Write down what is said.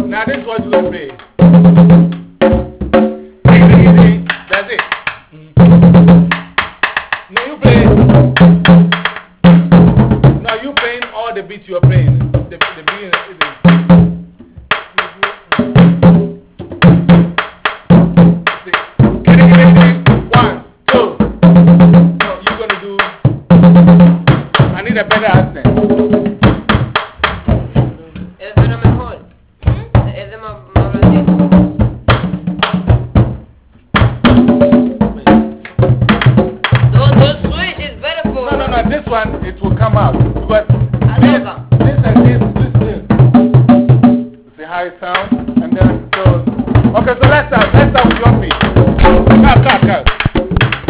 Now this is what you're going to play. That's it. No, you play. No, you playing all the beats you're playing. The beat is. One, two. No, you're going to do. I need a better accent. This one, it will come out. But this and this, listen. See how it sounds? And then, so, okay, so let's start with your feet. Cut.